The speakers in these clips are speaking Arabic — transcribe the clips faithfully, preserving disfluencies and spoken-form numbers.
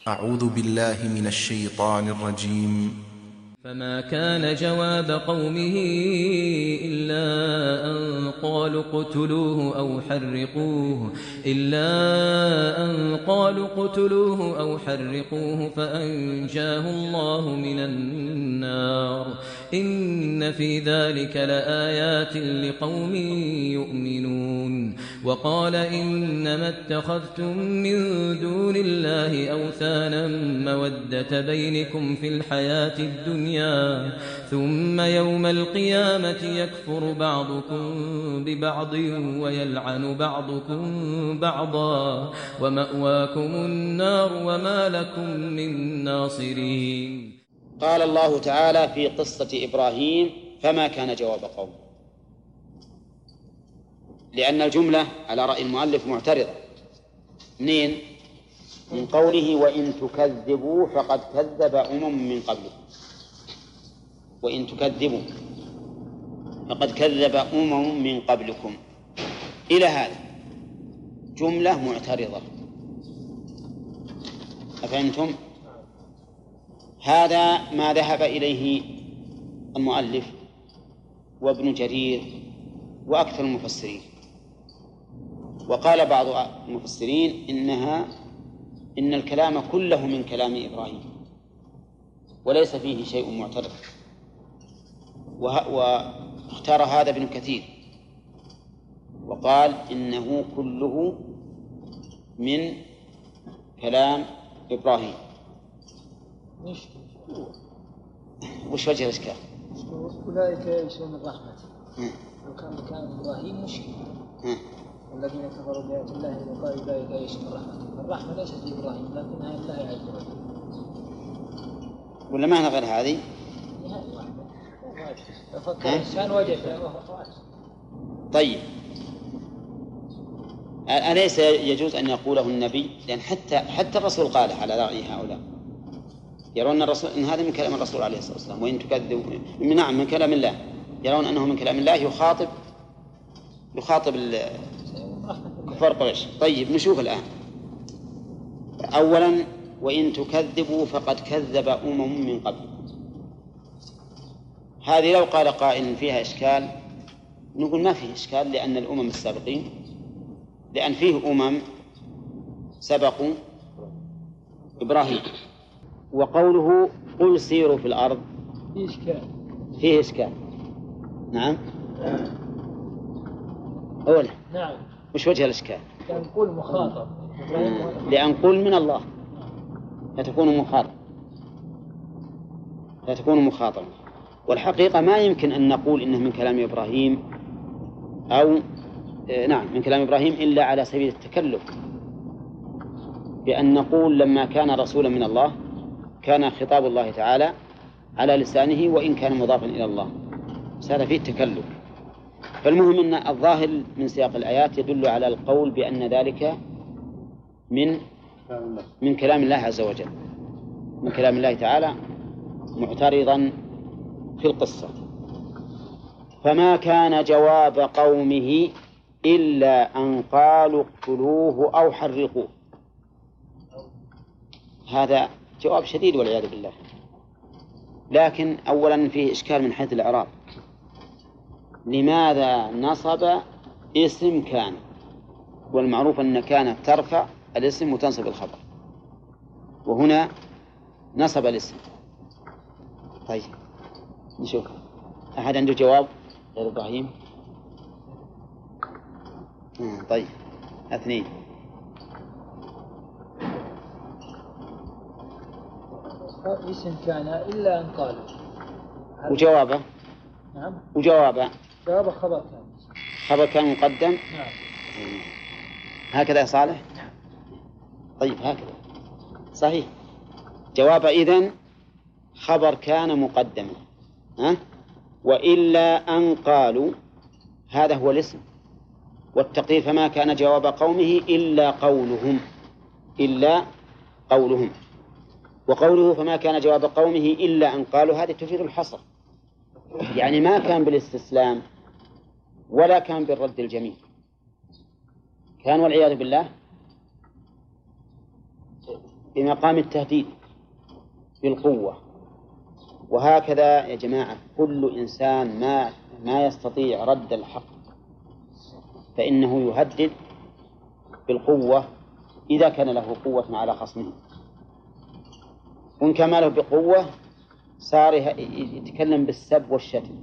أعوذ بالله من الشيطان الرجيم. فما كان جواب قومه إلا أن قالوا اقتلوه أو حرقوه إلا أن قالوا اقتلوه أو حرقوه فأنجاه الله من النار إن في ذلك لآيات لقوم يؤمنون. وقال إنما اتخذتم من دون الله أوثانا مودة بينكم في الحياة الدنيا ثم يوم القيامة يكفر بعضكم ببعض ويلعن بعضكم بعضا ومأواكم النار وما لكم من ناصرين. قال الله تعالى في قصة إبراهيم فما كان جواب قومه، لأن الجملة على رأي المؤلف معترضة. منين؟ من قوله وإن تكذبوا فقد كذب أمم من قبلكم. وإن تكذبوا فقد كذب أمم من قبلكم إلى هذا جملة معترضة. أفهمتم؟ هذا ما ذهب إليه المؤلف وابن جرير وأكثر المفسرين. وقال بعض المفسرين إنها إن الكلام كله من كلام إبراهيم وليس فيه شيء معترض، واختار هذا ابن كثير وقال إنه كله من كلام إبراهيم. وش وجه الإشكال؟ أولئك يئسون من رحمته لو كان كان إبراهيم مشكلة، والذين كفروا بآيات الله وقالوا أولئك يئسون من رحمته. الرحمة ليست لإبراهيم لكنها لله عز وجل. ولا معنى غير هذه؟ فكر الإنسان وجد. طيب أليس يجوز أن يقوله النبي؟ لأن حتى حتى الرسول قال على رأي هؤلاء، يرون الرسول إن هذا من كلام الرسول عليه الصلاة والسلام. وإن تكذبوا نعم من كلام الله، يرون أنه من كلام الله يخاطب يخاطب كفار قريش. طيب نشوف الآن. أولا وإن تكذبوا فقد كذب أمم من قبل. هذه لو قال قائل فيها إشكال نقول ما فيه إشكال، لأن الأمم السابقين لأن فيه أمم سبقوا إبراهيم. وقوله قل سيروا في الأرض فيه إشكال فيه إشكال نعم أولا نعم. وش وجه الإشكال؟ لأن قل مخاطب، لأن قل من الله لا تكون مخاطب لا تكون مخاطبة. والحقيقة ما يمكن أن نقول إنه من كلام إبراهيم أو نعم من كلام إبراهيم إلا على سبيل التكلف، بأن نقول لما كان رسولا من الله كان خطاب الله تعالى على لسانه وإن كان مضافا إلى الله، هذا فيه التكلف. فالمهم أن الظاهر من سياق الآيات يدل على القول بأن ذلك من من كلام الله عز وجل، من كلام الله تعالى معترضا في القصة. فما كان جواب قومه إلا أن قالوا اقتلوه أو حرقوه. هذا جواب شديد والعياذ بالله. لكن أولا فيه إشكال من حيث الإعراب. لماذا نصب اسم كان؟ والمعروف أن كانت ترفع الاسم وتنصب الخبر، وهنا نصب الاسم. طيب نشوف أحد عنده جواب غير إبراهيم؟ طيب اثنين. اسم كان إلا أن قالوا. وجوابه؟ نعم. وجوابه؟ جواب خبر كان. خبر كان مقدم؟ نعم. هكذا يا صالح؟ نعم. طيب هكذا صحيح. جواب إذن خبر كان مقدما، ها؟ وإلا أن قالوا هذا هو الاسم، والتقدير فما كان جواب قومه إلا قولهم إلا قولهم. وقوله فما كان جواب قومه إلا أن قالوا هذه تفيد الحصر، يعني ما كان بالاستسلام ولا كان بالرد الجميل، كان والعياذ بالله بمقام التهديد بالقوة. وهكذا يا جماعة كل إنسان ما ما يستطيع رد الحق فإنه يهدد بالقوة إذا كان له قوة على خصمه. وإن كان له بقوة صار يتكلم بالسب والشتم،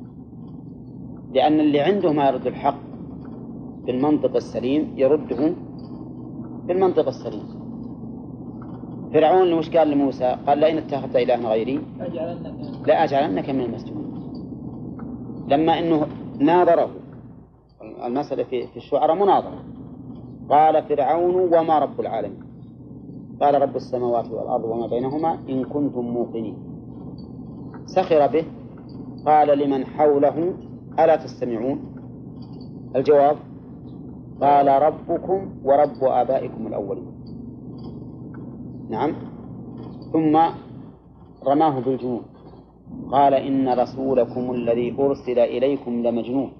لأن اللي عنده ما يرد الحق بالمنطق السليم يرده بالمنطق السليم. فرعون وش قال لموسى؟ قال لئن اتخذت إلها غيري لا أجعلنك من المسجونين. لما أنه ناظره، المسألة في الشعراء مناظرة، قال فرعون وما رب العالمين؟ قال رب السماوات والأرض وما بينهما إن كنتم موقنين. سخر به، قال لمن حوله ألا تستمعون؟ الجواب قال ربكم ورب آبائكم الأولين. نعم. ثم رماه بالجنون، قال إن رسولكم الذي أرسل إليكم لمجنون.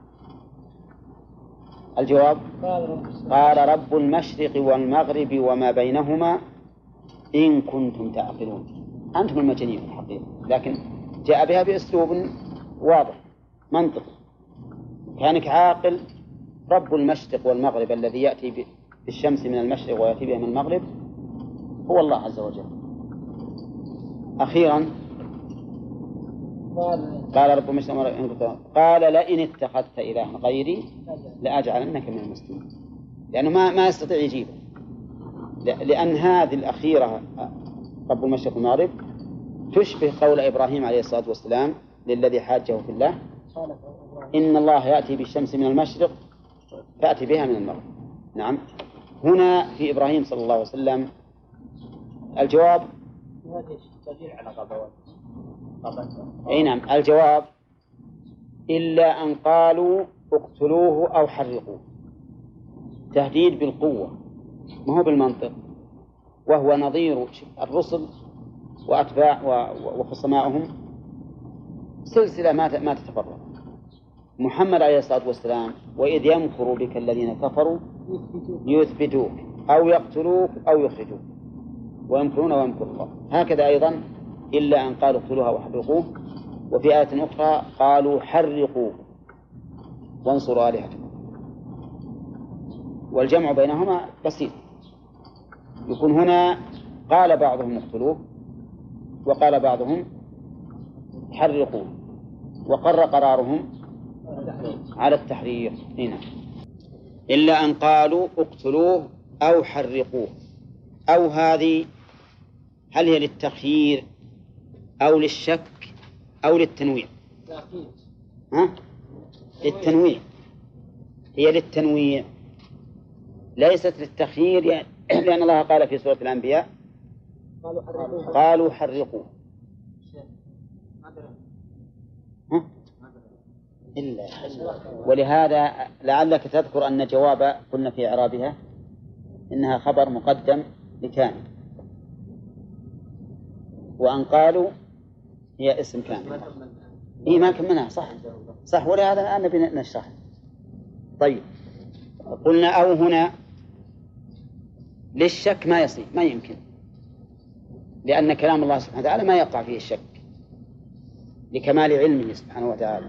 الجواب قال رب المشرق والمغرب وما بينهما إن كنتم تعقلون. أنتم المجانين في الحقيقة، لكن جاء بها بأسلوب واضح منطقي. كانك عاقل. رب المشرق والمغرب الذي يأتي بالشمس من المشرق ويأتي بها من المغرب هو الله عز وجل. أخيرا قال رب المشرق والمغرب قال لئن اتخذت إلها غيري لأجعلنك من المسلمين، لأنه ما ما يستطيع يجيبه، لأن هذه الأخيرة رب المشرق والمغرب تشبه قول إبراهيم عليه الصلاة والسلام للذي حاجه في الله إن الله يأتي بالشمس من المشرق فأتي بها من المغرب. نعم. هنا في إبراهيم صلى الله عليه وسلم الجواب أي نعم الجواب إلا أن قالوا اقتلوه أو حرقوه. تهديد بالقوة ما هو بالمنطق، وهو نظير الرسل وأتباع وخصمائهم سلسلة ما ما تتفرق. محمد عليه الصلاة والسلام وإذ يمكر بك الذين كفروا ليثبتوك أو يقتلوك أو يخرجوك ويمكرون ويمكر الله. هكذا أيضا إلا أن قالوا اقتلوها وحرقوه. وفي آية أخرى قالوا حرقوه وانصروا آلهتكم. والجمع بينهما بسيط، يكون هنا قال بعضهم اقتلوه وقال بعضهم حرقوه، وقر قرارهم على التحريق. هنا إلا أن قالوا اقتلوه أو حرقوه. أو هذه هل هي للتخيير أو للشك أو للتنويع؟ ها؟ للتنويع. هي للتنويع ليست للتخيير، يعني لأن الله قال في سورة الأنبياء قالوا حرقوه. ها؟ إلا ولهذا لعلك تذكر أن جواب قلنا في إعرابها إنها خبر مقدم لكان، وأن قالوا هي اسم كان. إيه ما كملها صح صح ولهذا الآن نبي نشرح. طيب قلنا أو هنا للشك ما يصير، ما يمكن، لأن كلام الله سبحانه وتعالى ما يقع فيه الشك لكمال علمه سبحانه وتعالى.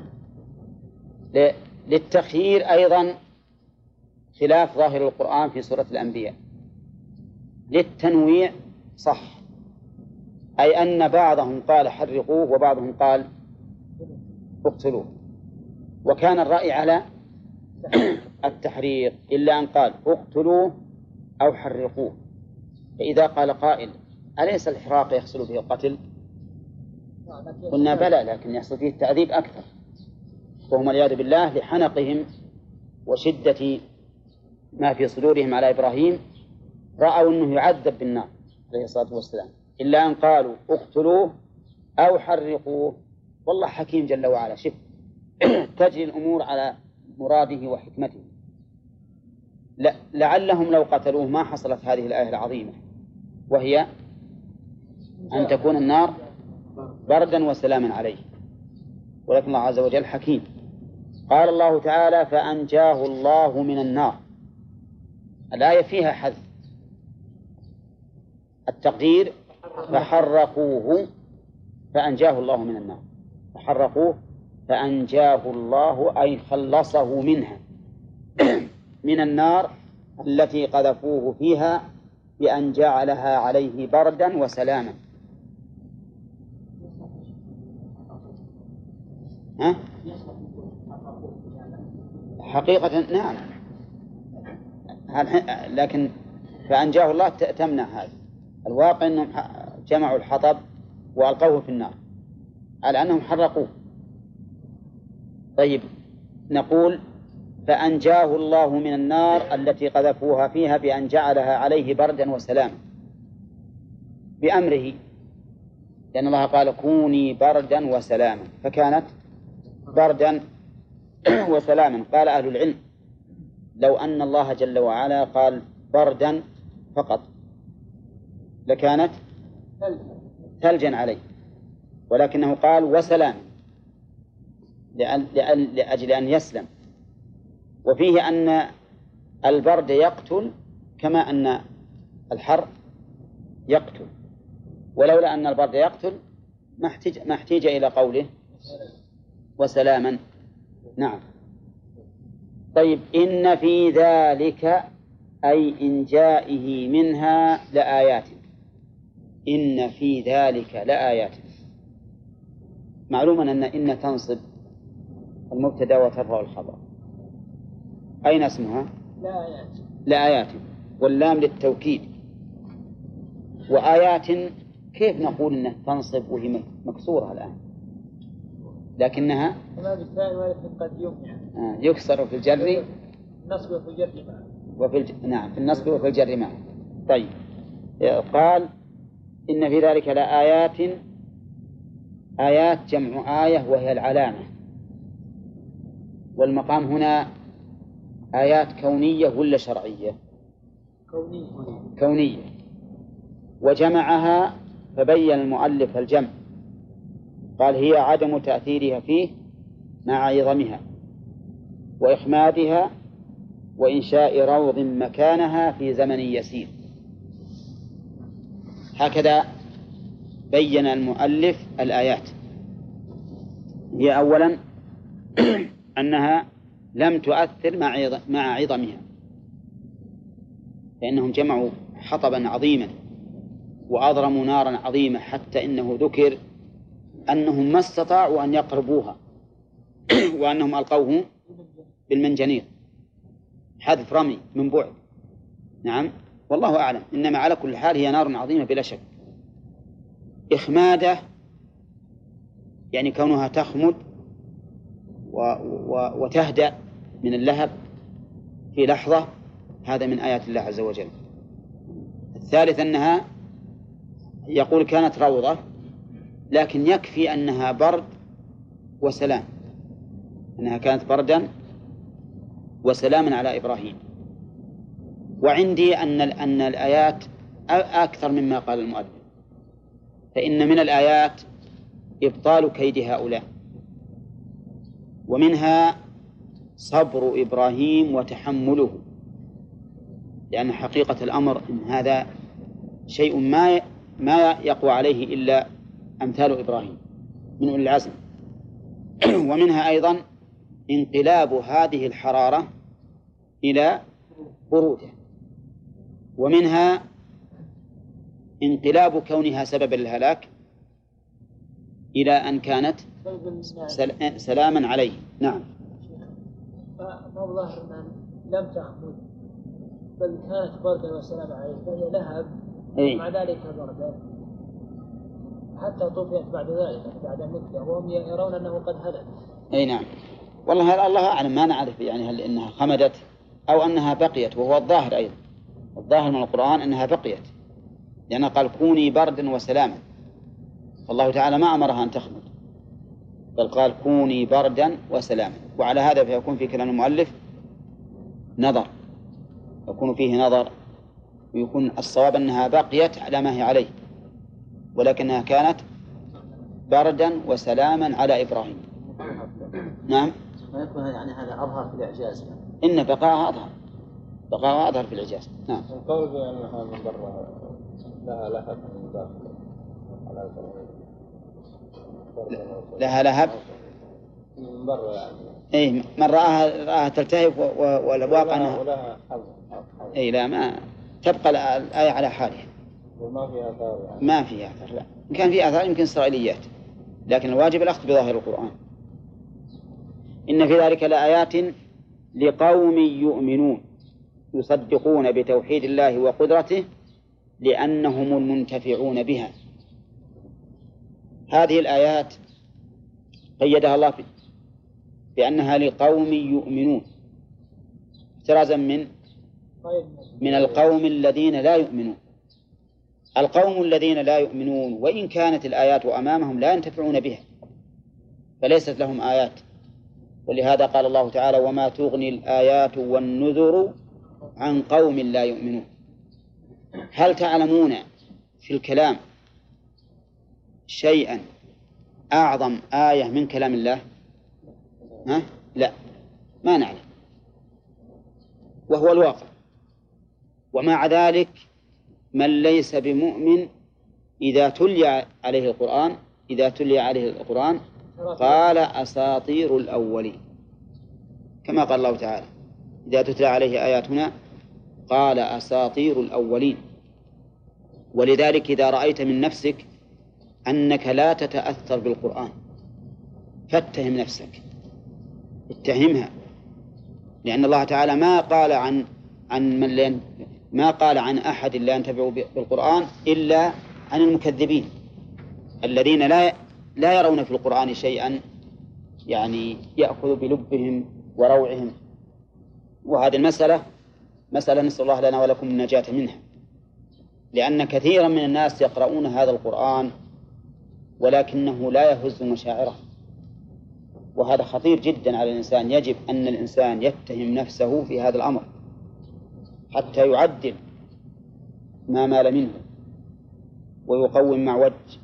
للتخيير أيضا خلاف ظاهر القرآن في سورة الأنبياء. للتنويع صح، أي أن بعضهم قال حرقوه وبعضهم قال اقتلوه، وكان الرأي على التحريق إلا أن قال اقتلوه أو حرقوه. فإذا قال قائل أليس الحراق يحصل فيه القتل؟ قلنا بلى، لكن يحصل فيه التعذيب أكثر، وهم والعياذ بالله لحنقهم وشدة ما في صدورهم على إبراهيم رأوا أنه يعذب بالنار عليه الصلاة والسلام. إلا أن قالوا اقتلوه أو حرقوه. والله حكيم جل وعلا، شف تجري الأمور على مراده وحكمته. لعلهم لو قتلوه ما حصلت هذه الآية العظيمة، وهي أن تكون النار بردا وسلاما عليه. ولكن الله عز وجل حكيم. قال الله تعالى فأنجاه الله من النار. الآية فيها حذف، تقدير فحرقوه فأنجاه الله من النار. فحرقوه فأنجاه الله أي خلصه منها من النار التي قذفوه فيها بأن جعلها عليه بردا وسلاما. ها؟ حقيقة نعم، لكن فأنجاه الله تمنع هذا. الواقع أنهم جمعوا الحطب وألقوه في النار على أنهم حرقوه. طيب نقول فأنجاه الله من النار التي قذفوها فيها بأن جعلها عليه بردا وسلاما بأمره، لأن الله قال كوني بردا وسلاما فكانت بردا وسلاما. قال أهل العلم لو أن الله جل وعلا قال بردا فقط لكانت ثلجا عليه، ولكنه قال وسلام لأجل أن يسلم. وفيه أن البرد يقتل كما أن الحر يقتل، ولولا أن البرد يقتل ما احتاج ما احتاج إلى قوله وسلاما. نعم. طيب إن في ذلك أي إنجائه منها لآيات. إن في ذلك لآيات. معلوم أن إن تنصب المبتدأ وترفع الخبر. أين اسمها؟ لآيات. لآيات، واللام للتوكيد. وآيات كيف نقول إنها تنصب وهي مكسورة الآن؟ لكنها ما بالفعل ولا قد يمنع. آه يكسر في الجر النصب وفي الجر معا. وفي الج... نعم في النصب وفي الجر معا. طيب قال إن في ذلك لآيات. آيات جمع آية وهي العلامة، والمقام هنا آيات كونية ولا شرعية؟ كونية. كونية. وجمعها فبين المؤلف الجمع، قال هي عدم تأثيرها فيه مع عظمها وإخمادها وإنشاء روض مكانها في زمن يسير. هكذا بين المؤلف الآيات. هي أولا أنها لم تؤثر مع عظمها، فإنهم جمعوا حطبا عظيما وأضرموا نارا عظيمة حتى إنه ذكر أنهم ما استطاعوا أن يقربوها وأنهم ألقوه بالمنجنيق حذف رمي من بعد. نعم والله أعلم، إنما على كل حال هي نار عظيمة بلا شك. إخماده يعني كونها تخمد و... و... وتهدأ من اللهب في لحظة، هذا من آيات الله عز وجل. الثالث أنها يقول كانت روضة، لكن يكفي أنها برد وسلام، أنها كانت بردا وسلاما على إبراهيم. وعندي أن أن الآيات أكثر مما قال المؤلف، فإن من الآيات إبطال كيد هؤلاء، ومنها صبر إبراهيم وتحمله، لأن حقيقة الأمر إن هذا شيء ما ما يقوى عليه إلا أمثال إبراهيم من أولي العزم. ومنها أيضا انقلاب هذه الحرارة إلى برودة، ومنها انقلاب كونها سببا للهلاك إلى أن كانت سلاما عليه. نعم. فما ظاهر أن لم تخمد بل كانت بردا وسلاما عليه، فهي لهب مع ذلك بردا حتى طفئت بعد ذلك بعد مدة وهم يرون أنه قد هلك. أي نعم. والله الله أعلم، ما نعرف يعني هل إنها خمدت أو أنها بقيت، وهو الظاهر أيضا الظاهر من القرآن أنها بقيت، لأنه قال كوني بردا وسلاما، فالله تعالى ما أمرها أن تخمد بل قال كوني بردا وسلاما. وعلى هذا فيكون في كلام المؤلف نظر، يكون فيه نظر، ويكون الصواب أنها بقيت على ما هي عليه، ولكنها كانت بردا وسلاما على إبراهيم. نعم. فيكون يعني هذا أظهر في الإعجاز. إن بقاءها أظهر، بقاءها أظهر في الإعجاز. نعم. القول بأنها من برا لها لهب من داخل لها لهب من برا يعني. إيه من رآها رآها تلتهب والواقع أنها ولها حظ. إيه لا ما تبقى الآية على حالها. وما في آثار يعني. ما في آثار لا. إن كان في آثار يمكن إسرائيليات، لكن الواجب الأخذ بظاهر القرآن. إن في ذلك لآيات لقوم يؤمنون يصدقون بتوحيد الله وقدرته لأنهم المنتفعون بها. هذه الآيات قيدها الله بأنها لقوم يؤمنون احترازا من من القوم الذين لا يؤمنون. القوم الذين لا يؤمنون وإن كانت الآيات أمامهم لا ينتفعون بها فليست لهم آيات، ولهذا قال الله تعالى وما تغني الآيات والنذر عن قوم لا يؤمنون. هل تعلمون في الكلام شيئا أعظم آية من كلام الله؟ ها؟ لا ما نعلم، وهو الواقع. ومع ذلك من ليس بمؤمن إذا تلي عليه القرآن إذا تلي عليه القرآن قال أساطير الأولين، كما قال الله تعالى إذا تتلى عليه آياتنا قال أساطير الأولين. ولذلك إذا رأيت من نفسك أنك لا تتأثر بالقرآن فاتهم نفسك، اتهمها، لأن الله تعالى ما قال عن عن من لين ما قال عن أحد لا ينتفع بالقرآن إلا عن المكذبين الذين لا لا يرون في القرآن شيئا يعني يأخذ بلبهم وروعهم. وهذه المسألة مسألة نسأل الله لنا ولكم النجاة منها، لأن كثيرا من الناس يقرؤون هذا القرآن ولكنه لا يهز مشاعره، وهذا خطير جدا على الإنسان. يجب أن الإنسان يتهم نفسه في هذا الأمر حتى يعدل ما مال منه ويقوم مع وجه.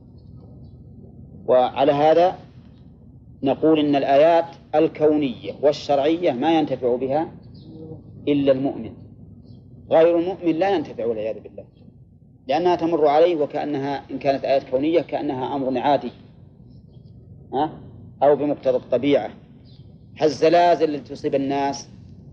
وعلى هذا نقول إن الآيات الكونية والشرعية ما ينتفع بها إلا المؤمن، غير المؤمن لا ينتفع والعياذ بالله، لأنها تمر عليه وكأنها إن كانت آيات كونية كأنها أمر عادي ها؟ أو بمقتضى الطبيعة. الزلازل التي تصيب الناس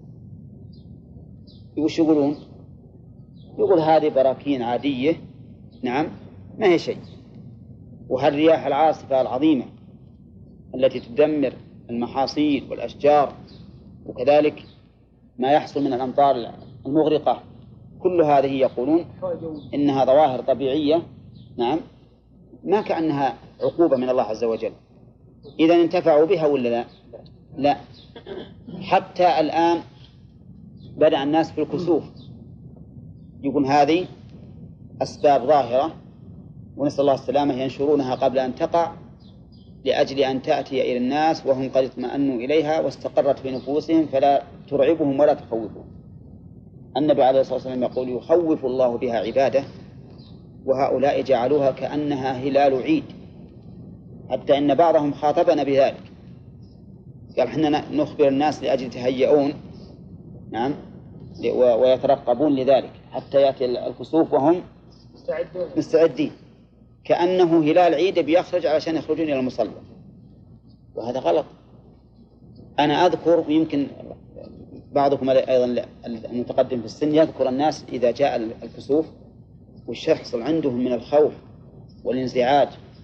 وش يقولون؟ يقول هذه براكين عادية، نعم ما هي شيء. وهالرياح العاصفة العظيمة التي تدمر المحاصيل والأشجار وكذلك ما يحصل من الأمطار المغرقة، كل هذه يقولون إنها ظواهر طبيعية، نعم ما كأنها عقوبة من الله عز وجل. إذا انتفعوا بها ولا لا؟ لا. حتى الآن بدأ الناس في الكسوف يقول هذه أسباب ظاهرة ونسأل الله السلامة ينشرونها قبل أن تقع لأجل أن تأتي إلى الناس وهم قد اطمأنوا إليها واستقرت في نفوسهم فلا ترعبهم ولا تخوفهم. النبي عليه الصلاة والسلام يقول يخوف الله بها عباده وهؤلاء جعلوها كأنها هلال عيد، حتى إن بعضهم خاطبنا بذلك قال حنا نخبر الناس لأجل تهيئون، نعم ويترقبون لذلك حتى يأتي الكسوف وهم مستعدين كأنه هلال عيد بيخرج علشان يخرجون إلى المصلى، وهذا غلط. أنا أذكر ويمكن بعضكم أيضا المتقدم في السن يذكر الناس إذا جاء الكسوف وش يحصل عندهم من الخوف والانزعاج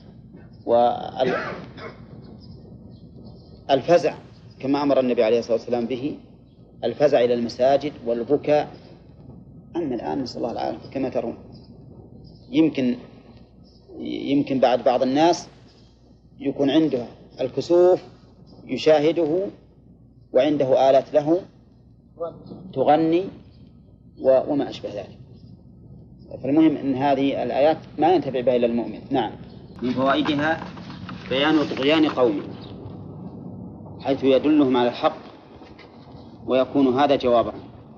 والفزع كما أمر النبي عليه الصلاة والسلام به، الفزع إلى المساجد والبكاء. أما الآن نسأل الله العافية كما ترون يمكن يمكن بعد بعض الناس يكون عنده الكسوف يشاهده وعنده آلات له تغني وما أشبه ذلك. فالمهم أن هذه الآيات ما ينتفع بها إلا المؤمن. نعم. من فوائدها بيان طغيان قومه حيث يدلهم على الحق ويكون هذا جوابا.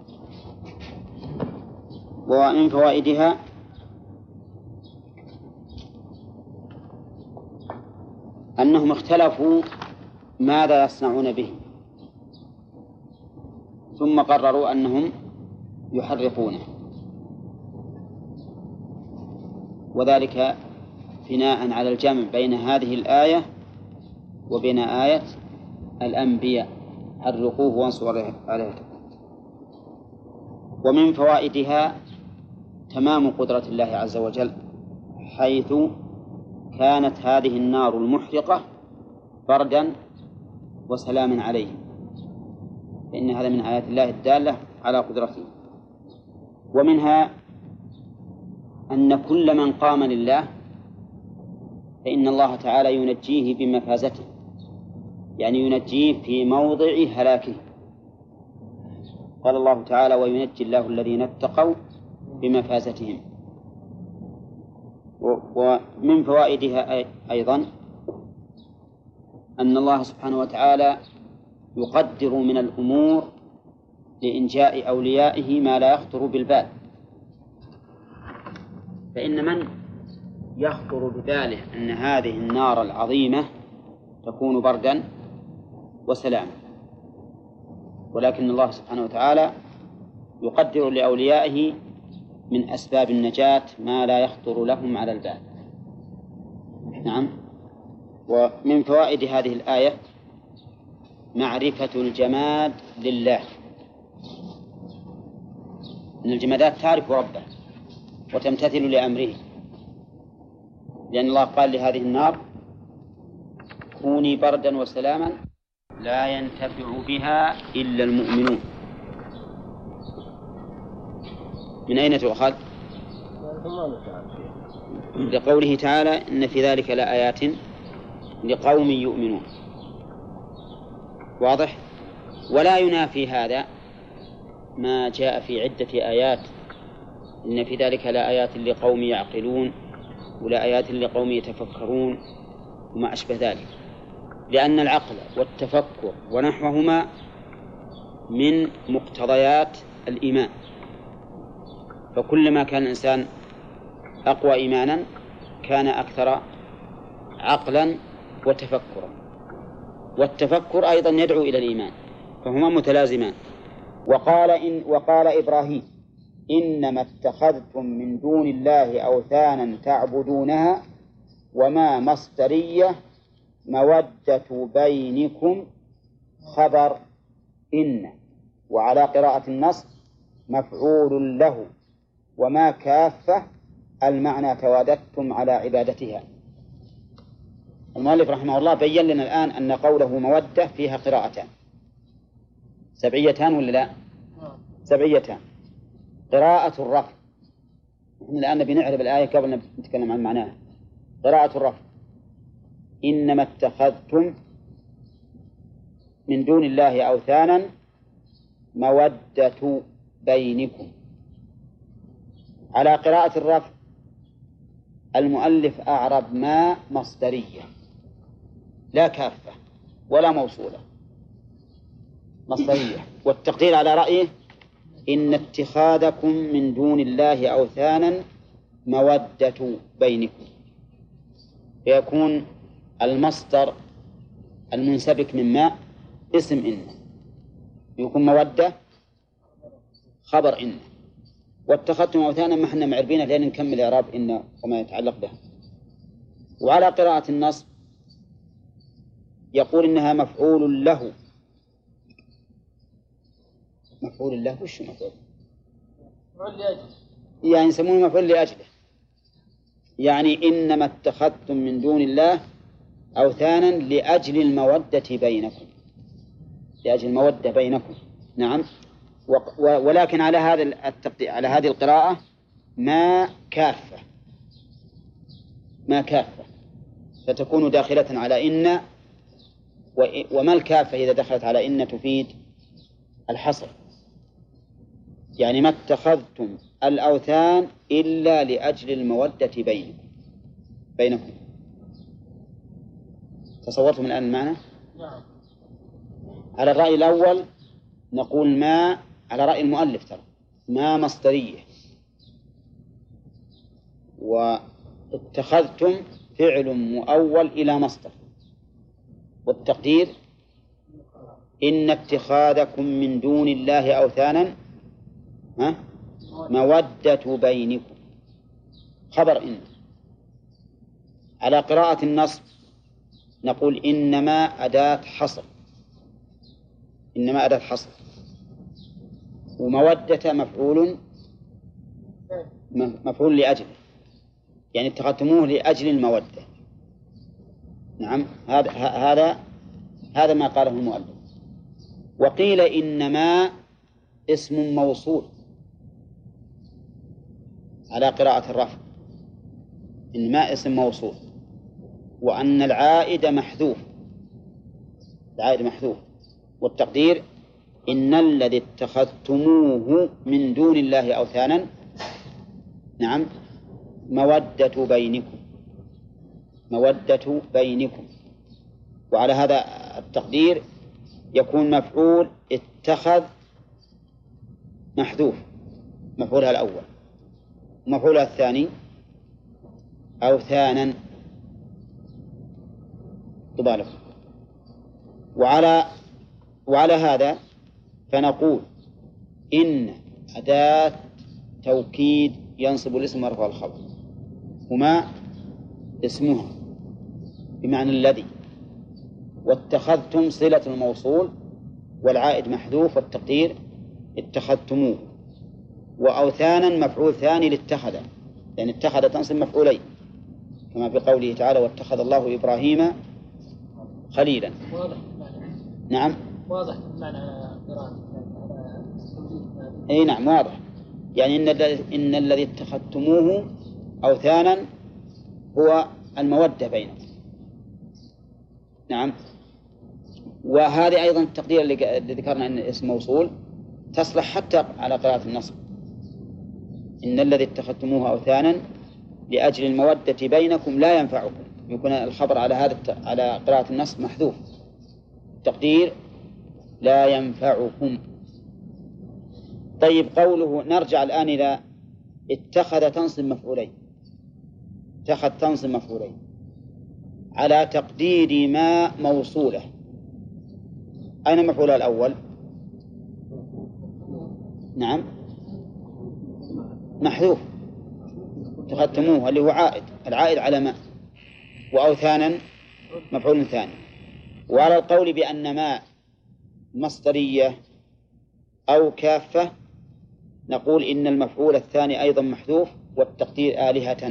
ومن فوائدها أنهم اختلفوا ماذا يصنعون به ثم قرروا أنهم يحرقونه. وذلك بناء على الجمع بين هذه الآية وبين آية الأنبياء حرقوه وانصروا عليه. ومن فوائدها تمام قدرة الله عز وجل، حيث كانت هذه النار المحرقة بردا وسلاما عليهم، فإن هذا من آيات الله الدالة على قدرته. ومنها أن كل من قام لله فإن الله تعالى ينجيه بمفازته، يعني ينجيه في موضع هلاكه. قال الله تعالى: وينجي الله الذين اتقوا بمفازتهم. ومن فوائدها أيضا أن الله سبحانه وتعالى يقدر من الأمور لإنجاء أوليائه ما لا يخطر بالبال، فإن من يخطر بباله أن هذه النار العظيمة تكون بردا وسلاما، ولكن الله سبحانه وتعالى يقدر لأوليائه من أسباب النجاة ما لا يخطر لهم على البال. نعم. ومن فوائد هذه الآية معرفة الجماد لله، أن الجمادات تعرف ربه وتمتثل لأمره، لأن الله قال لهذه النار: كوني بردا وسلاما لا ينتفع بها إلا المؤمنون. من أين تؤخذ؟ لقوله تعالى: إن في ذلك لآيات لقوم يؤمنون. واضح؟ ولا ينافي هذا ما جاء في عدة آيات: إن في ذلك لآيات لقوم يعقلون، ولا آيات لقوم يتفكرون، وما أشبه ذلك، لأن العقل والتفكر ونحوهما من مقتضيات الإيمان، فكلما كان الإنسان أقوى إيمانا كان أكثر عقلا وتفكرا، والتفكر أيضا يدعو إلى الإيمان، فهما متلازمان. وقال إن وقال إبراهيم: إنما اتخذتم من دون الله أوثانا تعبدونها وما مصدرية مودة بينكم خبر إن، وعلى قراءة النص مفعول له، وما كافة المعنى تواددتم على عبادتها. المؤلف رحمه الله بيّن لنا الآن أن قوله مودة فيها قراءتان سبعيتان ولا لا؟ سبعيتان. قراءة الرفع، نحن الآن بنعرف الآية قبل أن نتكلم عن معناها. قراءة الرفع: إنما اتخذتم من دون الله أوثانا مودة بينكم. على قراءة الرفع المؤلف أعرب ما مصدرية لا كافة ولا موصولة، مصدرية، والتقدير على رأيه: إن اتخاذكم من دون الله أوثانا مودة بينكم، فيكون المصدر المنسبك من ما اسم إن، يكون مودة خبر إن، واتخذتم أوثانا ما احنا معربينه لأن نكمل إعراب إن وما يتعلق به. وعلى قراءة النصب يقول إنها مفعول له. مفعول له وش مفعول؟ مفعول لأجله، يعني يسمونه مفعول لأجله، يعني إنما اتخذتم من دون الله أوثانا لأجل المودة بينكم، لأجل المودة بينكم. نعم. ولكن على هذا التقدير، على هذه القراءة ما كافة، ما كافة، فتكون داخلة على إن. وما الكافة إذا دخلت على إن تفيد الحصر، يعني ما اتخذتم الأوثان إلا لأجل المودة بينكم بينكم. تصورتم الآن المعنى؟ نعم. على الرأي الأول نقول ما، على رأي المؤلف ترى، ما مصدرية، واتخذتم فعل مؤول إلى مصدر، والتقدير إن اتخاذكم من دون الله أوثانا ها مودة بينكم خبر إن. على قراءة النصب نقول إنما أداة حصر، إنما أداة حصر، ومودة مفعول مفعول لأجله، يعني اتخذتموه لأجل المودة. نعم، هذا هذا هذا ما قاله المؤلف. وقيل إنما اسم موصول على قراءة الرفع، إنما اسم موصول، وأن العائد محذوف، العائد محذوف، والتقدير إن الذي اتخذتموه من دون الله أوثانا نعم مودة بينكم، مودة بينكم. وعلى هذا التقدير يكون مفعول اتخذ محذوف، مفعولها الأول، مفعولها الثاني أوثانا تبالغ. وعلى وعلى هذا فنقول إن أداة توكيد ينصب الاسم ورفع الخبر، هما اسمها بمعنى الذي، واتخذتم صلة الموصول والعائد محذوف والتقدير اتخذتموه، وأوثانا مفعول ثاني لاتخذ، لأن اتخذ تنصب مفعولين كما في قوله تعالى واتخذ الله إبراهيم خليلا. واضح. نعم واضح معنى قراءة. أي نعم واضح، يعني إن إن الذي اتخذتموه أوثانا هو المودة بينكم. نعم. وهذه أيضا التقدير اللي ذكرنا أن اسم موصول تصلح حتى على قراءة النصب، إن الذي اتخذتموه أوثانا لأجل المودة بينكم لا ينفعكم، يكون الخبر على هذا على قراءة النصب محذوف، تقدير لا ينفعكم. طيب، قوله نرجع الآن إلى اتخذ تنصب مفعولين، اتخذ تنصب مفعولين على تقدير ما موصوله. أين مفعولها الأول؟ نعم محذوف، اتخذتموه اللي هو عائد، العائد على ما، وأوثانا مفعول ثاني. وعلى القول بأن ما مصدرية أو كافة نقول إن المفعول الثاني أيضا محذوف والتقدير آلهة،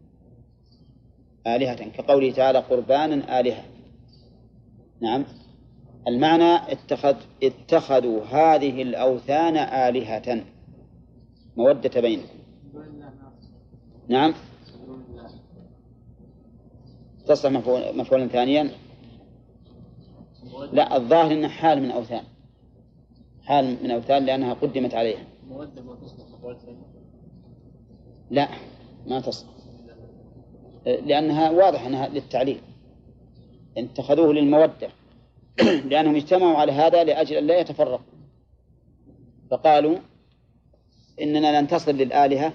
آلهة كقوله تعالى قربانا آلهة. نعم، المعنى اتخذ اتخذوا هذه الأوثان آلهة مودة بينكم. نعم، تصلح مفعول مفعولا ثانيا. لا، الظاهر إنه حال من أوثان، حال من أوثان لأنها قدمت عليها. لا ما تصلح، لأنها واضح أنها للتعليل، اتخذوه للمودة لأنهم اجتمعوا على هذا لأجل أن لا يتفرقوا، فقالوا إننا لن تصل للآلهة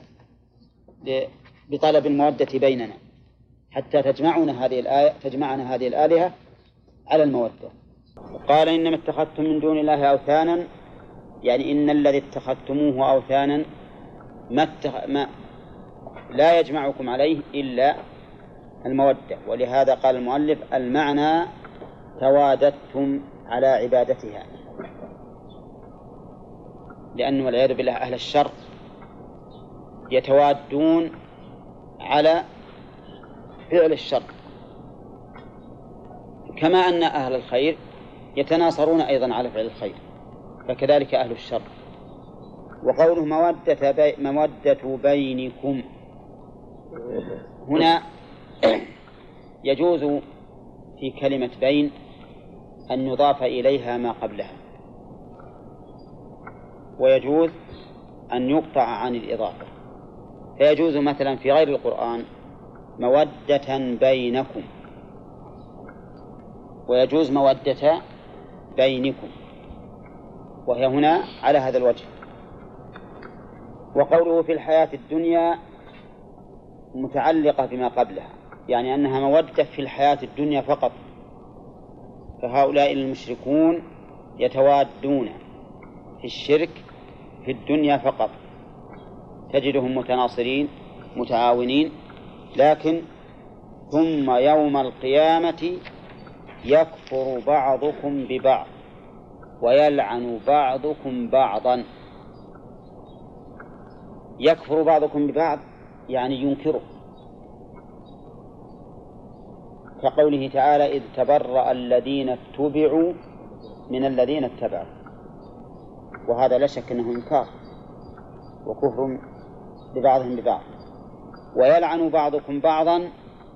بطلب المودة بيننا حتى تجمعنا هذه الآية تجمعنا هذه الآلهة على المودة. قال إنما اتخذتم من دون الله أوثانا، يعني إن الذي اتخذتموه أوثانا ما, اتخ... ما لا يجمعكم عليه إلا المودة. ولهذا قال المؤلف المعنى تواددتم على عبادتها، لأنه والعياذ بالله أهل الشر يتوادون على فعل الشر، كما أن أهل الخير يتناصرون أيضا على فعل الخير، فكذلك أهل الشر. وقوله مودة, بي مودة بينكم هنا يجوز في كلمة بين أن يضاف إليها ما قبلها، ويجوز أن يقطع عن الإضافة، فيجوز مثلا في غير القرآن مودة بينكم، ويجوز مودة بينكم، وهي هنا على هذا الوجه. وقوله في الحياة الدنيا متعلقة بما قبلها، يعني أنها مودة في الحياة الدنيا فقط، فهؤلاء المشركون يتوادون في الشرك في الدنيا فقط، تجدهم متناصرين متعاونين، لكن ثم يوم القيامة يكفر بعضكم ببعض ويلعن بعضكم بعضا. يكفر بعضكم ببعض يعني ينكره، كقوله تعالى إذ تبرأ الذين اتبعوا من الذين اتبعوا، وهذا لا شك أنه إنكار وكفر ببعضهم ببعض. ويلعن بعضكم بعضا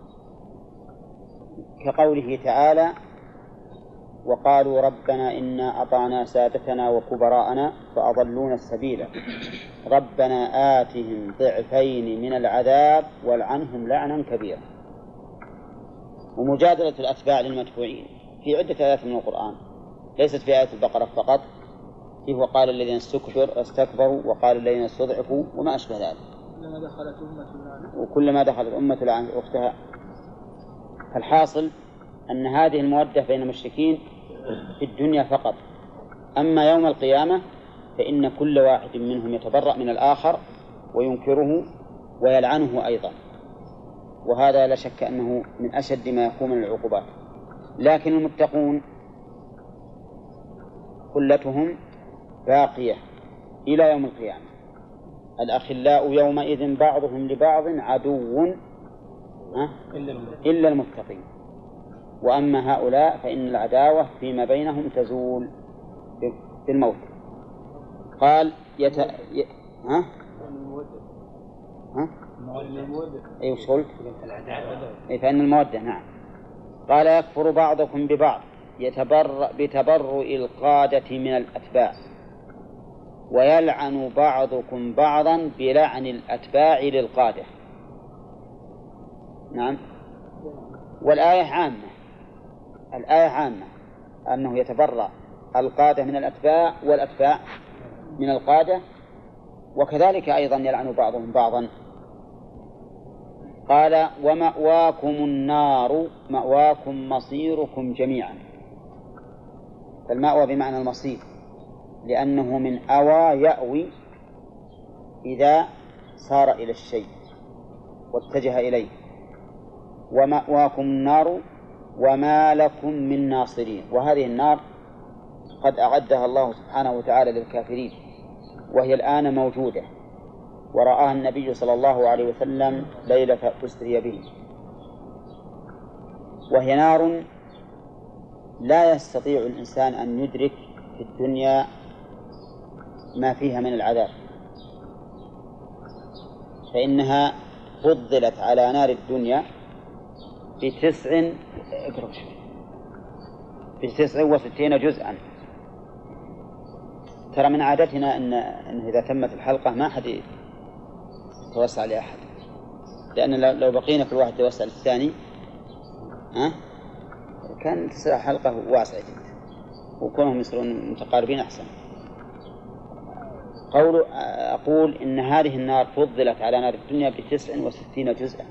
كقوله تعالى وقالوا ربنا إنا أطعنا سادتنا وكبراءنا فأضلونا السبيل ربنا آتهم ضعفين من العذاب والعنهم لعنا كبيرا. ومجادلة الأتباع للمتبوعين في عدة آيات من القرآن، ليست في آية البقرة فقط، فيه وقال الذين استكبر استكبروا وقال الذين استضعفوا وما أشبه ذلك. وكلما دخلت أمة لعنت أختها. فالحاصل أن هذه المودة بين المشركين في الدنيا فقط، أما يوم القيامة فإن كل واحد منهم يتبرأ من الآخر وينكره ويلعنه أيضا، وهذا لا شك أنه من أشد ما يكون من العقوبات. لكن المتقون خلتهم باقية إلى يوم القيامة. الأخلاء يومئذ بعضهم لبعض عدو إلا المتقين، وأما هؤلاء فإن العداوة فيما بينهم تزول بالموت. قال يت... ي... ها؟ ها؟ أي وش قلت؟ أي فإن المودة نعم. قال يكفر بعضكم ببعض يتبرأ بتبرؤ القادة من الأتباع ويلعن بعضكم بعضا بلعن الأتباع للقادة. نعم. والآية عامة، الآية عامة أنه يتبرأ القادة من الأتباع والأتباع من القادة، وكذلك أيضا يلعن بعضهم بعضا. قال ومأواكم النار مأواكم مصيركم جميعا. فالمأوى بمعنى المصير، لأنه من أوى يأوي إذا صار إلى الشيء واتجه إليه. ومأواكم النار وما لكم من ناصرين. وهذه النار قد أعدها الله سبحانه وتعالى للكافرين، وهي الآن موجودة، ورآها النبي صلى الله عليه وسلم ليلة أسري به. وهي نار لا يستطيع الإنسان أن يدرك في الدنيا ما فيها من العذاب، فإنها فضلت على نار الدنيا بتسع بتسع وستين جزءا. ترى من عادتنا أن إن إذا تمت الحلقة ما حد يتوسع لأحد، لأن لو بقينا كل واحد يتوسع للثاني ها كان تصير حلقة واسعة جدا، وكونهم يصيرون متقاربين أحسن. قول أقول إن هذه النار فضلت على نار الدنيا بتسع وستين جزءا.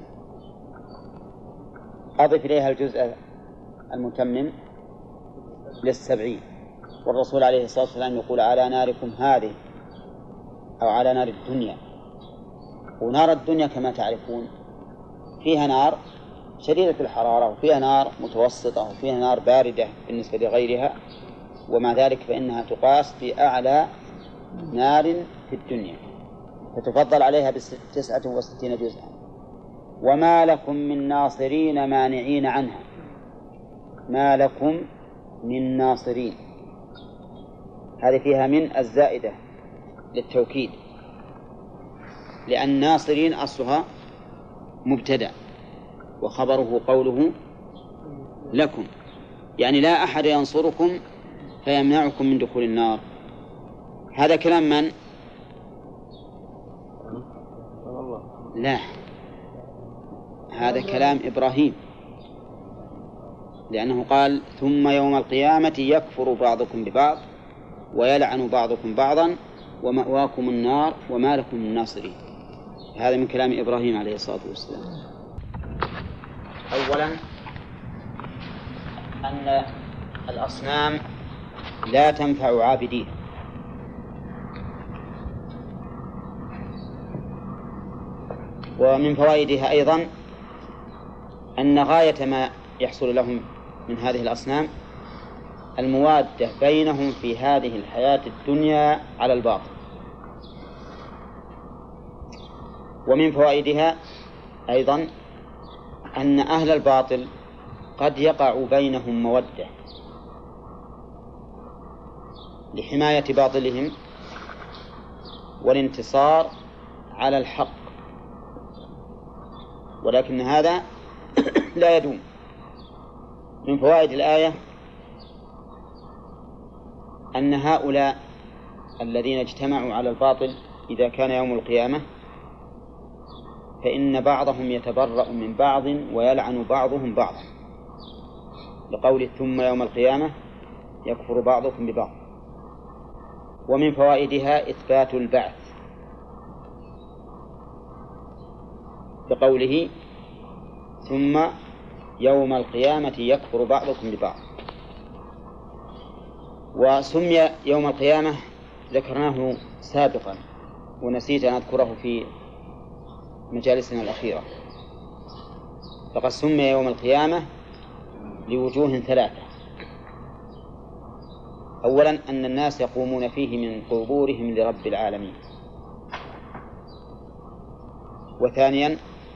أضف إليها الجزء المتمم للسبعين، والرسول عليه الصلاة والسلام يقول على ناركم هذه أو على نار الدنيا. ونار الدنيا كما تعرفون فيها نار شديدة الحرارة، وفيها نار متوسطة، وفيها نار باردة بالنسبة لغيرها، ومع ذلك فإنها تقاس بأعلى نار في الدنيا، فتفضل عليها بتسعة وستين جزءا. وما لكم من ناصرين مانعين عنها. ما لكم من ناصرين، هذه فيها من الزائدة للتوكيد، لأن ناصرين أصلها مبتدأ وخبره قوله لكم، يعني لا أحد ينصركم فيمنعكم من دخول النار. هذا كلام من؟ لا، هذا كلام إبراهيم، لأنه قال ثم يوم القيامة يكفر بعضكم ببعض ويلعن بعضكم بعضا ومأواكم النار وما لكم من ناصرين. هذا من كلام إبراهيم عليه الصلاة والسلام. أولا أن الأصنام لا تنفع عابدين، ومن فوائدها أيضا أن غاية ما يحصل لهم من هذه الأصنام الموادة بينهم في هذه الحياة الدنيا على الباطل. ومن فوائدها أيضا أن أهل الباطل قد يقع بينهم مودة لحماية باطلهم والانتصار على الحق، ولكن هذا لا يدوم. من فوائد الآية أن هؤلاء الذين اجتمعوا على الباطل إذا كان يوم القيامة فإن بعضهم يتبرأ من بعض ويلعن بعضهم بعضا، لقول ثم يوم القيامة يكفر بعضكم ببعض. ومن فوائدها إثبات البعث بقوله ثم يوم القيامة يكفر بعضكم ببعض. وسمي يوم القيامة ذكرناه سابقا ونسيت أن أذكره في مجالسنا الأخيرة. فقد سمي يوم القيامة لوجوه ثلاثة: أولا أن الناس يقومون فيه من قبورهم لرب العالمين، وثانيا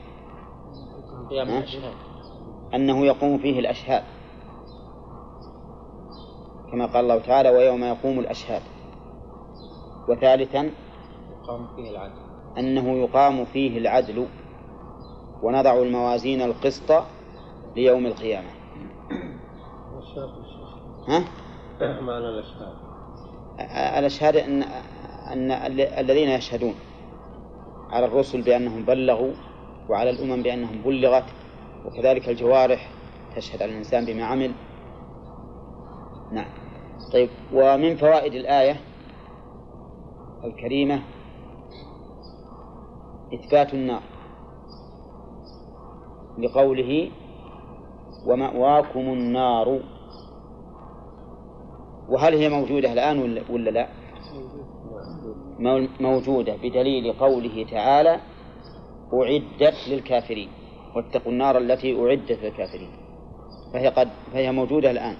أنه يقوم فيه الأشهاد كما قال الله تعالى ويوم يقوم الأشهاد، وثالثا أنه يقام فيه العدل ونضع الموازين القسط ليوم القيامة. ها؟ معنى الأشهاد الأشهاد أن, أن الذين يشهدون على الرسل بأنهم بلغوا وعلى الأمم بأنهم بلغت، وكذلك الجوارح تشهد على الإنسان بما عمل. نعم. طيب، ومن فوائد الآية الكريمة إثبات النار لقوله ومأواكم النار. وهل هي موجودة الآن ولا لا؟ موجودة بدليل قوله تعالى أعدت للكافرين واتقوا النار التي أعدت للكافرين، فهي, قد فهي موجودة الآن.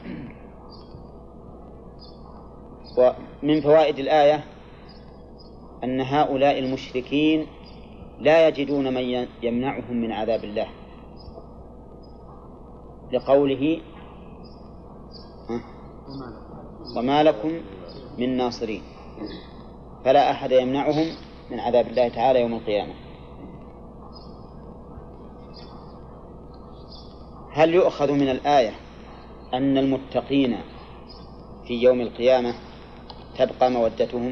ومن فوائد الآية أن هؤلاء المشركين لا يجدون من يمنعهم من عذاب الله، لقوله وما لكم من ناصرين، فلا أحد يمنعهم من عذاب الله تعالى يوم القيامة. هل يؤخذ من الآية أن المتقين في يوم القيامة تبقى مودتهم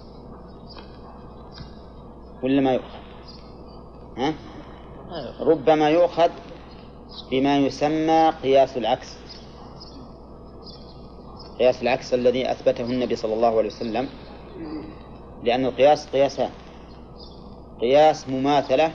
ولا ما يؤخذ؟ ها؟ ربما يؤخذ بما يسمى قياس العكس، قياس العكس الذي أثبته النبي صلى الله عليه وسلم، لأن القياس قياسان: قياس مماثلة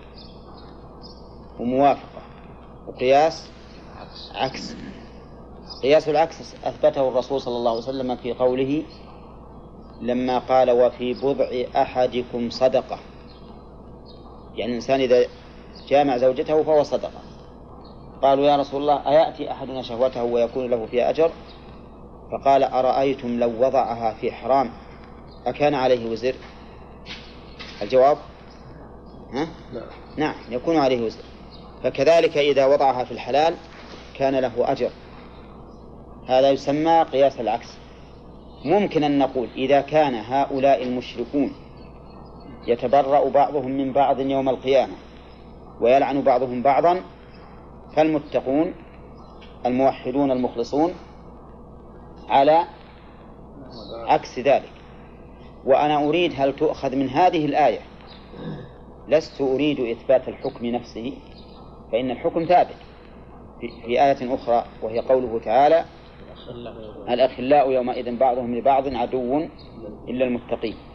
وموافقة، وقياس عكس. قياس العكس أثبته الرسول صلى الله عليه وسلم في قوله لما قال وفي بضع أحدكم صدقة، يعني الإنسان إذا جامع زوجته فهو صدقة. قالوا يا رسول الله أيأتي أحدنا شهوته ويكون له فيها أجر؟ فقال أرأيتم لو وضعها في حرام أكان عليه وزر؟ الجواب ها؟ نعم، يكون عليه وزر. فكذلك إذا وضعها في الحلال كان له أجر. هذا يسمى قياس العكس. ممكن أن نقول إذا كان هؤلاء المشركون يتبرأ بعضهم من بعض يوم القيامة ويلعن بعضهم بعضا، فالمتقون الموحدون المخلصون على عكس ذلك. وأنا أريد هل تؤخذ من هذه الآية، لست أريد إثبات الحكم نفسه، فإن الحكم ثابت في آية أخرى وهي قوله تعالى الأخلاء يومئذ بعضهم لبعض عدو إلا المتقين.